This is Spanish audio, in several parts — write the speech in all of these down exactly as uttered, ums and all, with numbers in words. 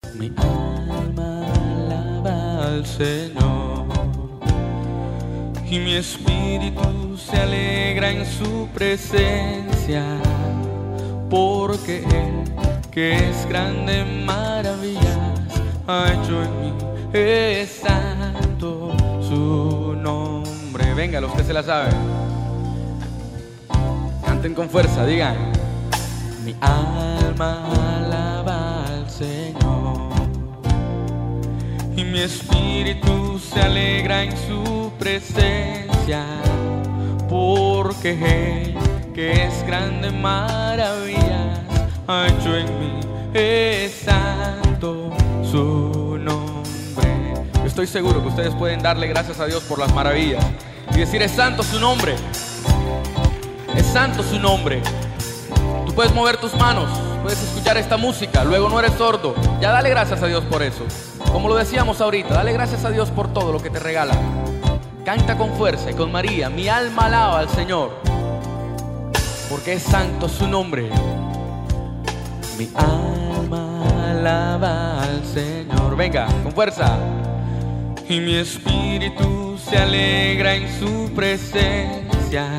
Mi alma alaba al Señor y mi espíritu se alegra en su presencia, porque Él, que es grande en maravillas, ha hecho en mí, es santo su nombre. Venga, los que se la saben, canten con fuerza, digan: mi alma alaba al Señor y mi espíritu se alegra en su presencia, porque Él, que es grande en maravillas, ha hecho en mí, es santo su nombre. Yo estoy seguro que ustedes pueden darle gracias a Dios por las maravillas y decir: es santo su nombre, es santo su nombre. Tú puedes mover tus manos, puedes escuchar esta música, luego no eres sordo. Ya dale gracias a Dios por eso. Como lo decíamos ahorita, dale gracias a Dios por todo lo que te regala. Canta con fuerza y con María: mi alma alaba al Señor, porque es santo su nombre. Mi alma alaba al Señor. Venga, con fuerza. Y mi espíritu se alegra en su presencia,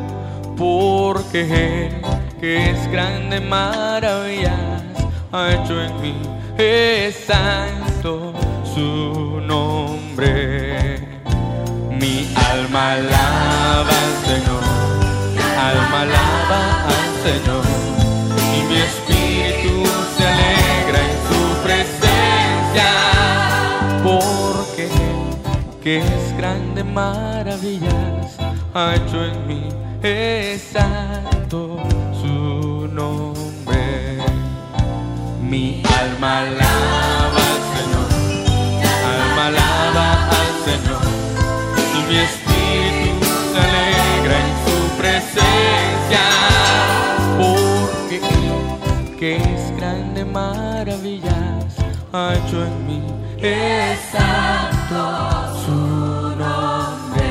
porque Él, que es grande en maravillas, ha hecho en mí, es santo su nombre. Mi alma alaba al Señor, alma alaba al Señor, y mi espíritu se alegra en su presencia, porque Él, que es grande en maravillas, ha hecho en mí, es santo su nombre. Mi alma alaba al Señor, alma alaba al Señor, y mi espíritu se alegra en su presencia, porque Él, que es grande en maravillas, ha hecho en mí, es santo su nombre.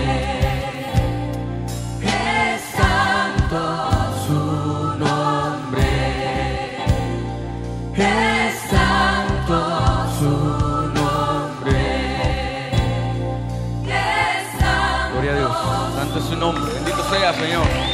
Es santo su nombre. Es santo su nombre. Es santo. Gloria a Dios. Santo es su nombre. Bendito sea, Señor.